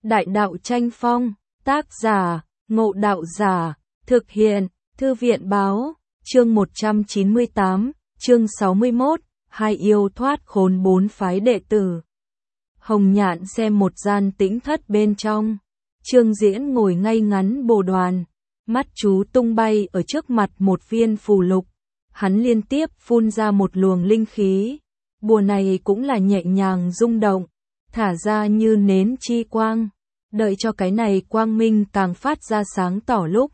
Đại đạo tranh phong, tác giả, Ngộ Đạo Giả, thực hiện, Thư viện báo, chương 198, chương 61, hai yêu thoát khốn bốn phái đệ tử. Hồng Nhạn xem một gian tĩnh thất bên trong, Trương Diễn ngồi ngay ngắn bồ đoàn, mắt chú tung bay ở trước mặt một viên phù lục, hắn liên tiếp phun ra một luồng linh khí, bùa này cũng là nhẹ nhàng rung động, thả ra như nến chi quang, đợi cho cái này quang minh càng phát ra sáng tỏ lúc.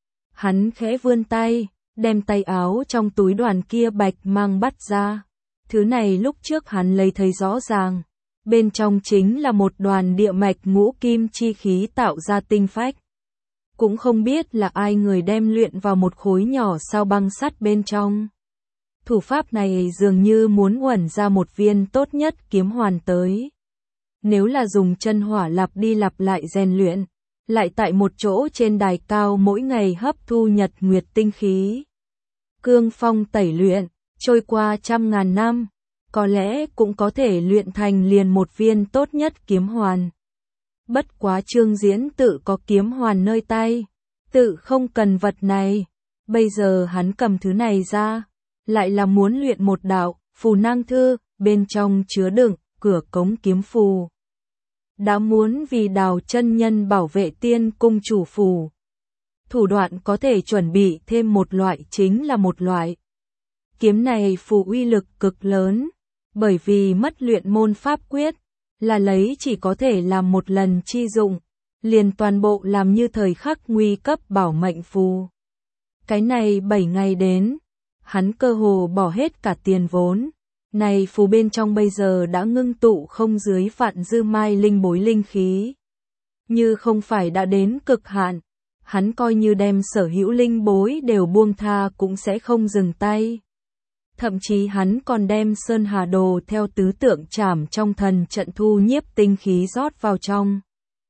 Hắn khẽ vươn tay, đem tay áo trong túi đoàn kia bạch mang bắt ra, thứ này lúc trước hắn lấy thấy rõ ràng. Bên trong chính là một đoàn địa mạch ngũ kim chi khí tạo ra tinh phách. Cũng không biết là ai người đem luyện vào một khối nhỏ sao băng sắt bên trong. Thủ pháp này dường như muốn uẩn ra một viên tốt nhất kiếm hoàn tới. Nếu là dùng chân hỏa lặp đi lặp lại rèn luyện, lại tại một chỗ trên đài cao mỗi ngày hấp thu nhật nguyệt tinh khí. Cương phong tẩy luyện, trôi qua trăm ngàn năm. Có lẽ cũng có thể luyện thành liền một viên tốt nhất kiếm hoàn. Bất quá Trương Diễn tự có kiếm hoàn nơi tay, tự không cần vật này. Bây giờ hắn cầm thứ này ra, lại là muốn luyện một đạo phù năng thư, bên trong chứa đựng cửa cống kiếm phù. Đã muốn vì Đào chân nhân bảo vệ tiên cung chủ phù. Thủ đoạn có thể chuẩn bị thêm một loại chính là một loại. Kiếm này phù uy lực cực lớn. Bởi vì mất luyện môn pháp quyết, là lấy chỉ có thể làm một lần chi dụng, liền toàn bộ làm như thời khắc nguy cấp bảo mệnh phù. Cái này 7 ngày đến, hắn cơ hồ bỏ hết cả tiền vốn, này phù bên trong bây giờ đã ngưng tụ không dưới vạn dư mai linh bối linh khí. Như không phải đã đến cực hạn, hắn coi như đem sở hữu linh bối đều buông tha cũng sẽ không dừng tay. Thậm chí hắn còn đem Sơn Hà Đồ theo tứ tượng trảm trong thần trận thu nhiếp tinh khí rót vào trong.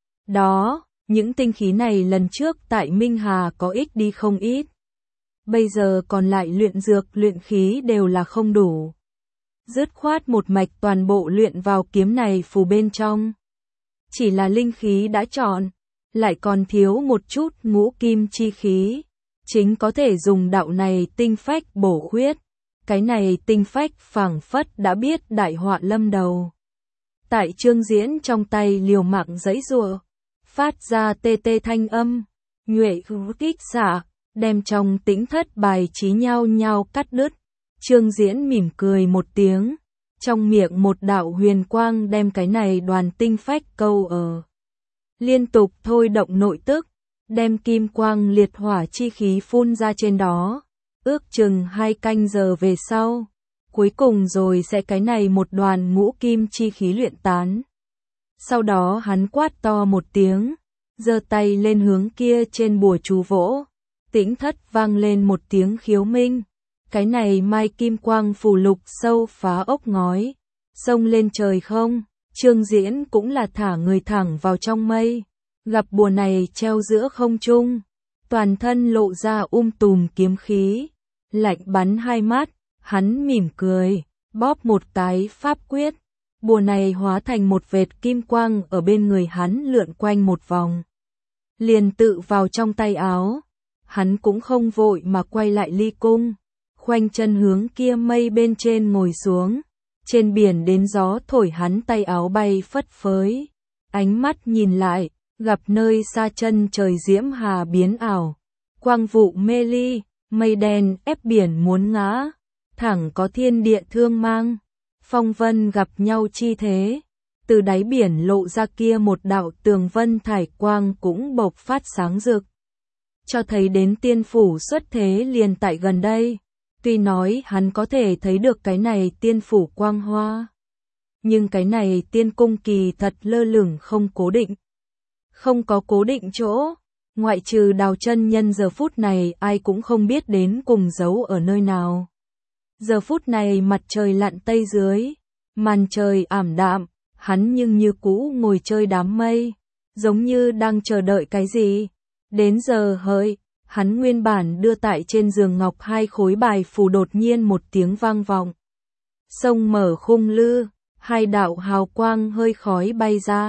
Đó, những tinh khí này lần trước tại Minh Hà có ích đi không ít. Bây giờ còn lại luyện dược luyện khí đều là không đủ. Dứt khoát một mạch toàn bộ luyện vào kiếm này phù bên trong. Chỉ là linh khí đã chọn, lại còn thiếu một chút ngũ kim chi khí. Chính có thể dùng đạo này tinh phách bổ khuyết. Cái này tinh phách phảng phất đã biết đại họa lâm đầu. Tại Trương Diễn trong tay liều mạng giãy giụa, phát ra tê tê thanh âm, nhuệ kích xạ, đem trong tĩnh thất bài trí nhau nhau cắt đứt. Trương Diễn mỉm cười một tiếng, trong miệng một đạo huyền quang đem cái này đoàn tinh phách câu ở. Liên tục thôi động nội tức, đem kim quang liệt hỏa chi khí phun ra trên đó. Ước chừng 2 canh giờ về sau, cuối cùng rồi sẽ cái này một đoàn ngũ kim chi khí luyện tán. Sau đó hắn quát to một tiếng, giơ tay lên hướng kia trên bùa chú vỗ, tĩnh thất vang lên một tiếng khiếu minh. Cái này mai kim quang phù lục sâu phá ốc ngói, xông lên trời không. Trương Diễn cũng là thả người thẳng vào trong mây, gặp bùa này treo giữa không trung. Toàn thân lộ ra tùm kiếm khí, lạnh bắn hai mắt, hắn mỉm cười, bóp một cái pháp quyết, bùa này hóa thành một vệt kim quang ở bên người hắn lượn quanh một vòng. Liền tự vào trong tay áo, hắn cũng không vội mà quay lại ly cung, khoanh chân hướng kia mây bên trên ngồi xuống, trên biển đến gió thổi hắn tay áo bay phất phới, ánh mắt nhìn lại. Gặp nơi xa chân trời diễm hà biến ảo, quang vụ mê ly, mây đen ép biển muốn ngã, thẳng có thiên địa thương mang, phong vân gặp nhau chi thế, từ đáy biển lộ ra kia một đạo tường vân thải quang cũng bộc phát sáng rực, cho thấy đến tiên phủ xuất thế liền tại gần đây. Tuy nói hắn có thể thấy được cái này tiên phủ quang hoa, nhưng cái này tiên cung kỳ thật lơ lửng không cố định. Không có cố định chỗ, ngoại trừ Đào chân nhân giờ phút này ai cũng không biết đến cùng giấu ở nơi nào. Giờ phút này mặt trời lặn tây dưới, màn trời ảm đạm, hắn nhưng như cũ ngồi chơi đám mây, giống như đang chờ đợi cái gì. Đến giờ hợi, hắn nguyên bản đưa tại trên giường ngọc 2 khối bài phù đột nhiên một tiếng vang vọng. Sông mở khung lư, 2 đạo hào quang hơi khói bay ra.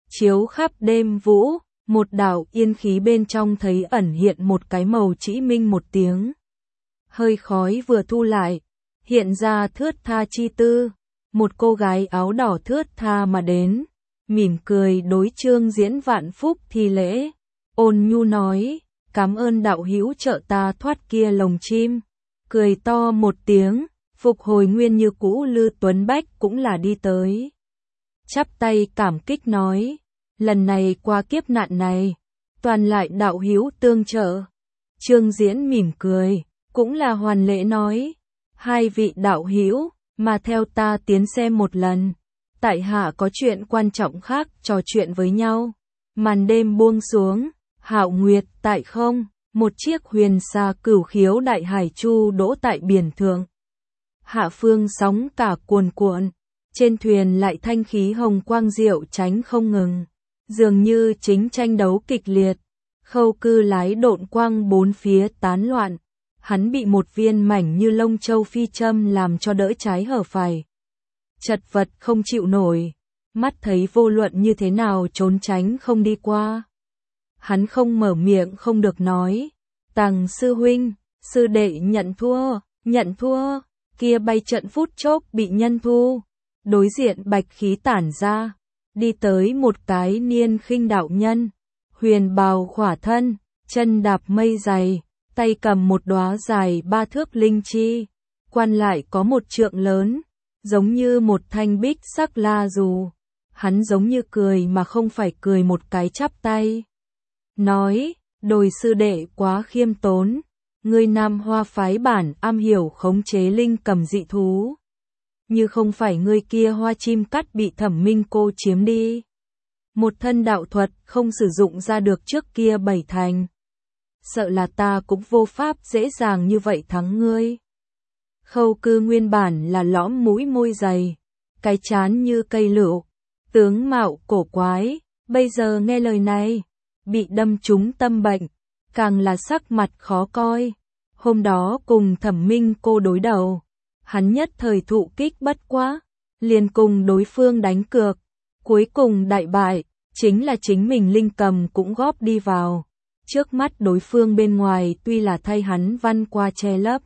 chiếu khắp đêm vũ, một đạo yên khí bên trong thấy ẩn hiện một cái màu chỉ minh một tiếng. Hơi khói vừa thu lại, hiện ra thướt tha chi tư, một cô gái áo đỏ thướt tha mà đến, mỉm cười đối Trương Diễn vạn phúc thi lễ, ôn nhu nói, cảm ơn đạo hữu trợ ta thoát kia lồng chim, cười to một tiếng, phục hồi nguyên như cũ. Lư Tuấn Bách cũng là đi tới, chắp tay cảm kích nói, lần này qua kiếp nạn này, toàn lại đạo hữu tương trợ. Trương Diễn mỉm cười, cũng là hoàn lễ nói, hai vị đạo hữu, mà theo ta tiến xem một lần, tại hạ có chuyện quan trọng khác trò chuyện với nhau. Màn đêm buông xuống, hạo nguyệt tại không, một chiếc huyền xa cửu khiếu đại hải chu đỗ tại biển thượng. Hạ phương sóng cả cuồn cuộn, trên thuyền lại thanh khí hồng quang diệu tránh không ngừng, dường như chính tranh đấu kịch liệt. Khâu Cư lái độn quang bốn phía tán loạn, hắn bị một viên mảnh như lông châu phi châm làm cho đỡ trái hở phải. Chật vật không chịu nổi, mắt thấy vô luận như thế nào trốn tránh không đi qua. Hắn không mở miệng không được nói, Tằng sư huynh, sư đệ nhận thua, kia bay trận phút chốc bị nhân thu. Đối diện bạch khí tản ra, đi tới một cái niên khinh đạo nhân, huyền bào khỏa thân, chân đạp mây dày, tay cầm một đóa dài 3 thước linh chi, quan lại có một trượng lớn, giống như một thanh bích sắc la dù. Hắn giống như cười mà không phải cười, một cái chắp tay. Nói, đồi sư đệ quá khiêm tốn, ngươi Nam Hoa phái bản am hiểu khống chế linh cầm dị thú. Như không phải ngươi kia hoa chim cắt bị Thẩm Minh cô chiếm đi. Một thân đạo thuật không sử dụng ra được trước kia 7 thành. Sợ là ta cũng vô pháp dễ dàng như vậy thắng ngươi. Khâu Cư nguyên bản là lõm mũi môi dày, cái chán như cây lựu, tướng mạo cổ quái, bây giờ nghe lời này, bị đâm trúng tâm bệnh, càng là sắc mặt khó coi. Hôm đó cùng Thẩm Minh cô đối đầu, hắn nhất thời thụ kích bất quá, liền cùng đối phương đánh cược, cuối cùng đại bại, chính là chính mình linh cầm cũng góp đi vào. Trước mắt đối phương bên ngoài tuy là thay hắn văn qua che lấp,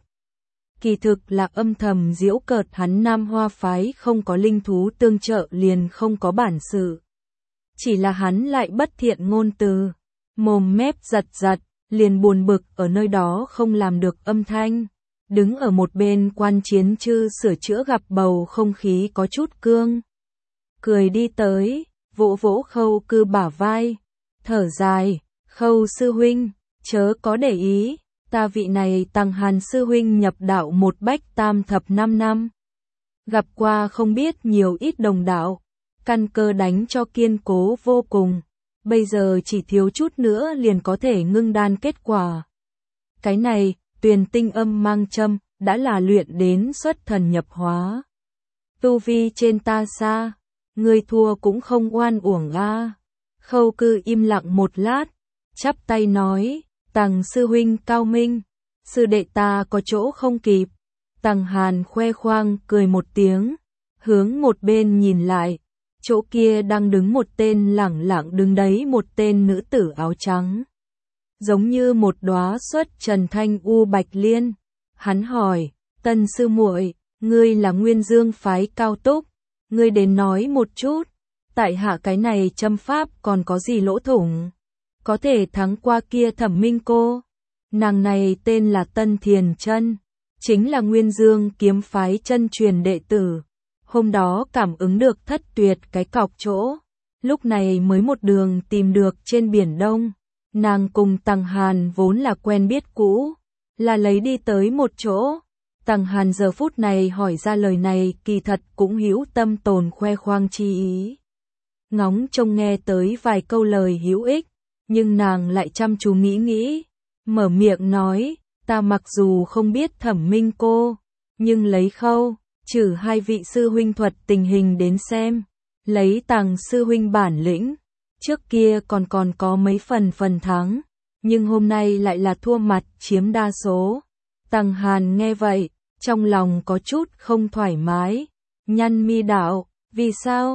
kỳ thực là âm thầm giễu cợt hắn Nam Hoa phái không có linh thú tương trợ liền không có bản sự. Chỉ là hắn lại bất thiện ngôn từ, mồm mép giật giật, liền buồn bực ở nơi đó không làm được âm thanh. Đứng ở một bên Quan Chiến Chư sửa chữa gặp bầu không khí có chút cương. Cười đi tới, vỗ vỗ Khâu Cư bả vai, thở dài, Khâu sư huynh, chớ có để ý, ta vị này Tằng Hàn sư huynh nhập đạo một bách tam thập 5 năm. Gặp qua không biết nhiều ít đồng đạo, căn cơ đánh cho kiên cố vô cùng, bây giờ chỉ thiếu chút nữa liền có thể ngưng đan kết quả. Cái này, Tuyền Tinh Âm Mang Châm, đã là luyện đến xuất thần nhập hóa. Tu vi trên ta xa, ngươi thua cũng không oan uổng a. Khâu Cư im lặng một lát, chắp tay nói, Tằng sư huynh cao minh, sư đệ ta có chỗ không kịp. Tằng Hàn khoe khoang cười một tiếng, hướng một bên nhìn lại, chỗ kia đang đứng một tên lẳng lặng đứng đấy, một tên nữ tử áo trắng, giống như một đóa xuất trần thanh u bạch liên. Hắn hỏi, Tân sư muội, ngươi là Nguyên Dương phái cao túc, ngươi đến nói một chút, tại hạ cái này châm pháp còn có gì lỗ thủng, có thể thắng qua kia Thẩm Minh cô. Nàng này tên là Tân Thiền Chân, chính là Nguyên Dương kiếm phái chân truyền đệ tử. Hôm đó cảm ứng được Thất Tuyệt cái cọc chỗ, lúc này mới một đường tìm được trên biển Đông. Nàng cùng Tằng Hàn vốn là quen biết cũ, là lấy đi tới một chỗ. Tằng Hàn giờ phút này hỏi ra lời này kỳ thật cũng hữu tâm tồn khoe khoang chi ý. Ngóng trông nghe tới vài câu lời hữu ích, nhưng nàng lại chăm chú nghĩ, mở miệng nói, ta mặc dù không biết Thẩm Minh cô, nhưng lấy Khâu, trừ hai vị sư huynh thuật tình hình đến xem, lấy Tằng sư huynh bản lĩnh, trước kia còn có mấy phần thắng, nhưng hôm nay lại là thua mặt chiếm đa số. Tằng Hàn nghe vậy, trong lòng có chút không thoải mái, nhăn mi đạo, vì sao?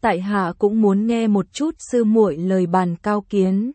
tại hạ cũng muốn nghe một chút sư muội lời bàn cao kiến.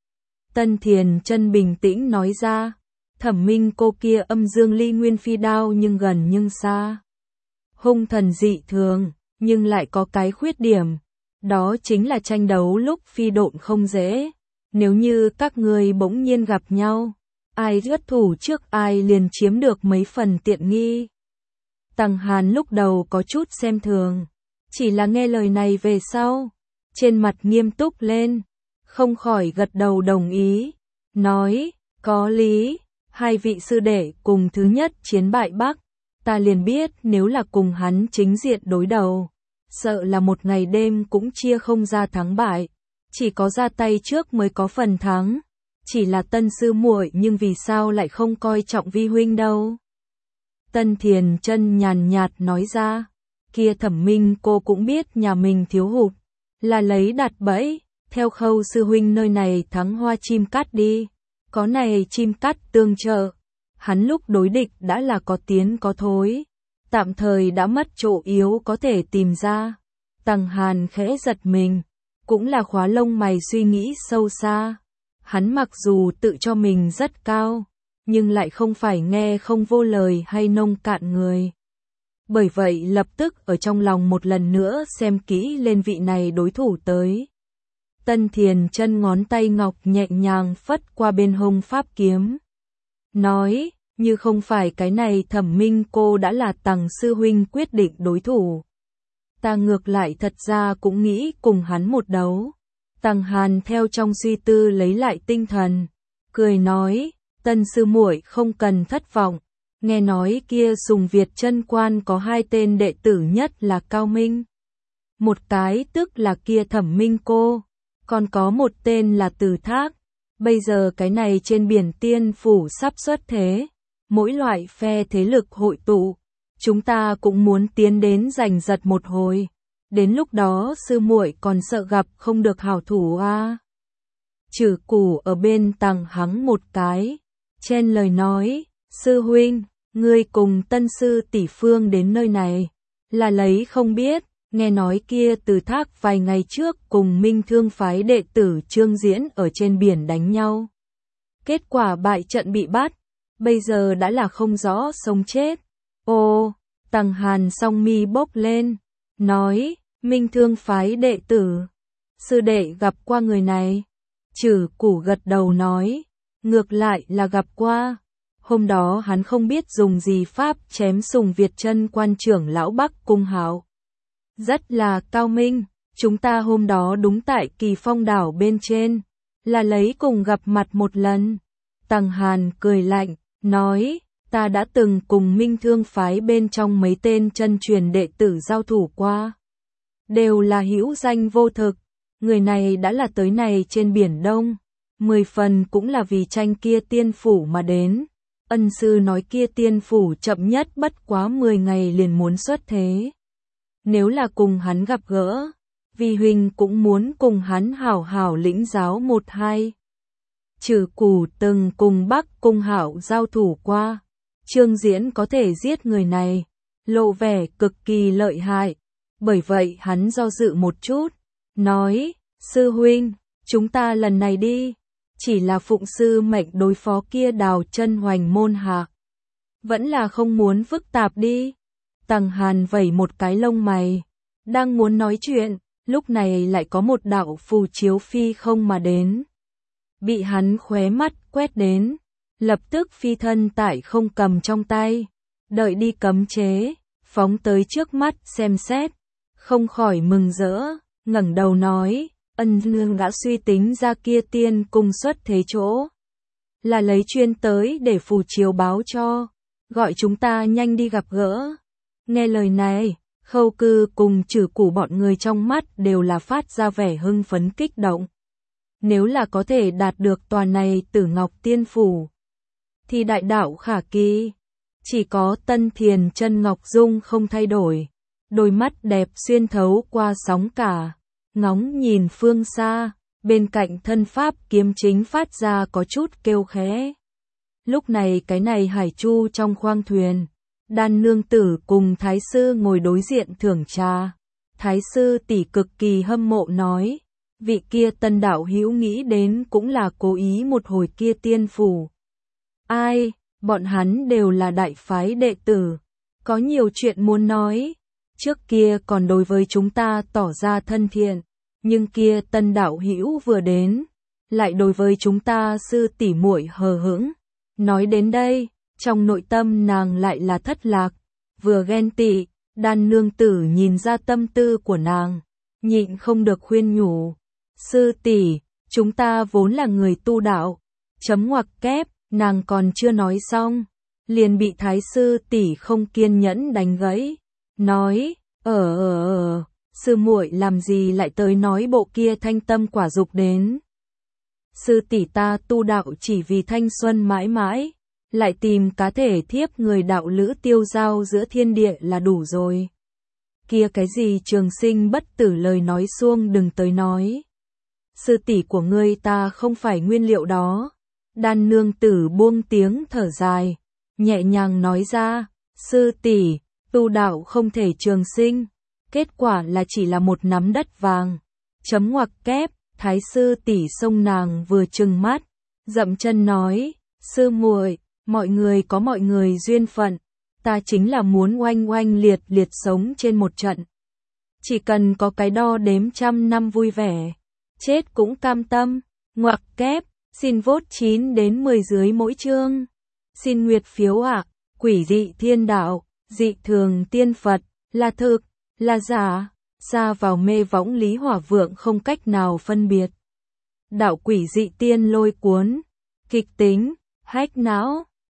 Tân Thiền Chân bình tĩnh nói ra, Thẩm Minh cô kia âm dương ly nguyên phi đao nhưng gần nhưng xa. Hung thần dị thường, nhưng lại có cái khuyết điểm. Đó chính là tranh đấu lúc phi độn không dễ. Nếu như các người bỗng nhiên gặp nhau, ai xuất thủ trước ai liền chiếm được mấy phần tiện nghi. Tằng Hàn lúc đầu có chút xem thường, chỉ là nghe lời này về sau, trên mặt nghiêm túc lên, không khỏi gật đầu đồng ý, nói, có lý, hai vị sư đệ cùng thứ nhất chiến bại Bắc, ta liền biết nếu là cùng hắn chính diện đối đầu, sợ là một ngày đêm cũng chia không ra thắng bại, chỉ có ra tay trước mới có phần thắng, chỉ là Tân sư muội nhưng vì sao lại không coi trọng vi huynh đâu. Tân Thiền Chân nhàn nhạt nói ra, kia Thẩm Minh cô cũng biết nhà mình thiếu hụt, là lấy đặt bẫy, theo Khâu sư huynh nơi này thắng hoa chim cắt đi, có này chim cắt tương trợ, hắn lúc đối địch đã là có tiến có thối, tạm thời đã mất chỗ yếu có thể tìm ra. Tằng Hàn khẽ giật mình, cũng là khóa lông mày suy nghĩ sâu xa, hắn mặc dù tự cho mình rất cao, nhưng lại không phải nghe không vô lời hay nông cạn người. Bởi vậy lập tức ở trong lòng một lần nữa xem kỹ lên vị này đối thủ tới. Tân Thiền Chân ngón tay ngọc nhẹ nhàng phất qua bên hông pháp kiếm. Nói, như không phải cái này Thẩm Minh cô đã là Tằng sư huynh quyết định đối thủ. Ta ngược lại thật ra cũng nghĩ cùng hắn một đấu. Tằng Hàn theo trong suy tư lấy lại tinh thần, cười nói, Tân sư muội không cần thất vọng, nghe nói kia Sùng Việt Chân Quan có hai tên đệ tử nhất là Cao Minh. Một cái tức là kia Thẩm Minh cô, còn có một tên là Từ Thác. Bây giờ cái này trên biển tiên phủ sắp xuất thế, mỗi loại phe thế lực hội tụ, chúng ta cũng muốn tiến đến giành giật một hồi. Đến lúc đó sư muội còn sợ gặp không được hảo thủ à. Trừ Củ ở bên tằng hắng một cái, chen lời nói, sư huynh, ngươi cùng Tân sư tỷ Phương đến nơi này, là lấy không biết, nghe nói kia Từ Thác vài ngày trước cùng Minh Thương phái đệ tử Trương Diễn ở trên biển đánh nhau. Kết quả bại trận bị bắt, bây giờ đã là không rõ sống chết. Ô, Tằng Hàn song mi bốc lên, nói, Minh Thương phái đệ tử, sư đệ gặp qua người này. Trừ Củ gật đầu nói, ngược lại là gặp qua. Hôm đó hắn không biết dùng gì pháp chém Sùng Việt Chân Quan trưởng lão Bắc Cung Hạo. Rất là cao minh, chúng ta hôm đó đúng tại Kỳ Phong đảo bên trên, là lấy cùng gặp mặt một lần. Tằng Hàn cười lạnh, nói, ta đã từng cùng Minh Thương phái bên trong mấy tên chân truyền đệ tử giao thủ qua. Đều là hữu danh vô thực, người này đã là tới này trên biển Đông, 10 phần cũng là vì tranh kia tiên phủ mà đến. Ân sư nói kia tiên phủ chậm nhất bất quá 10 ngày liền muốn xuất thế. Nếu là cùng hắn gặp gỡ, vì huynh cũng muốn cùng hắn hảo hảo lĩnh giáo một hai. Trừ Củ từng cùng Bắc Cung Hạo giao thủ qua, Trương Diễn có thể giết người này, lộ vẻ cực kỳ lợi hại. Bởi vậy hắn do dự một chút, nói, sư huynh, chúng ta lần này đi, chỉ là phụng sư mệnh đối phó kia Đào Chân Hoành môn hạ. Vẫn là không muốn phức tạp đi. Tằng Hàn vẩy một cái lông mày, đang muốn nói chuyện, lúc này lại có một đạo phù chiếu phi không mà đến. Bị hắn khóe mắt quét đến, lập tức phi thân tại không cầm trong tay, đợi đi cấm chế, phóng tới trước mắt xem xét, không khỏi mừng rỡ, ngẩng đầu nói, Ân nương đã suy tính ra kia tiên cung xuất thế chỗ, là lấy chuyên tới để phù chiếu báo cho, gọi chúng ta nhanh đi gặp gỡ. Nghe lời này, Khâu Cư cùng Trừ Củ bọn người trong mắt đều là phát ra vẻ hưng phấn kích động. Nếu là có thể đạt được tòa này Tử Ngọc Tiên phủ, thì đại đạo khả kỳ. Chỉ có Tân Thiền Chân Ngọc Dung không thay đổi, đôi mắt đẹp xuyên thấu qua sóng cả, ngóng nhìn phương xa, bên cạnh thân pháp kiếm chính phát ra có chút kêu khẽ. Lúc này cái này hải chu trong khoang thuyền, Đan nương tử cùng thái sư ngồi đối diện thưởng trà, Thái sư tỷ cực kỳ hâm mộ nói, vị kia Tân đạo hữu nghĩ đến cũng là cố ý một hồi kia tiên phủ. Ai, bọn hắn đều là đại phái đệ tử, có nhiều chuyện muốn nói, trước kia còn đối với chúng ta tỏ ra thân thiện, nhưng kia Tân đạo hữu vừa đến, lại đối với chúng ta sư tỷ muội hờ hững. Nói đến đây, trong nội tâm nàng lại là thất lạc, vừa ghen tị, Đan nương tử nhìn ra tâm tư của nàng, nhịn không được khuyên nhủ. Sư tỷ, chúng ta vốn là người tu đạo. Chấm ngoặc kép, nàng còn chưa nói xong, liền bị thái sư tỷ không kiên nhẫn đánh gãy, nói, sư muội làm gì lại tới nói bộ kia thanh tâm quả dục đến. Sư tỷ ta tu đạo chỉ vì thanh xuân mãi mãi, lại tìm cá thể thiếp người đạo lữ tiêu giao giữa thiên địa là đủ rồi. Kia cái gì trường sinh bất tử lời nói xuông đừng tới nói. Sư tỷ của ngươi ta không phải nguyên liệu đó. Đan nương tử buông tiếng thở dài, nhẹ nhàng nói ra, sư tỷ, tu đạo không thể trường sinh, kết quả là chỉ là một nắm đất vàng. Chấm ngoặc kép, thái sư tỷ xông nàng vừa trừng mắt, dậm chân nói, sư muội, mọi người có mọi người duyên phận, ta chính là muốn oanh oanh liệt liệt sống trên một trận. Chỉ cần có cái đo đếm trăm năm vui vẻ, chết cũng cam tâm. Ngoặc kép, xin vote 9 đến 10 dưới mỗi chương. Xin nguyệt phiếu ạ. Quỷ dị thiên đạo, dị thường tiên Phật, là thực, là giả, xa vào mê võng Lý Hỏa Vượng không cách nào phân biệt. Đạo quỷ dị tiên lôi cuốn, kịch tính, hách não.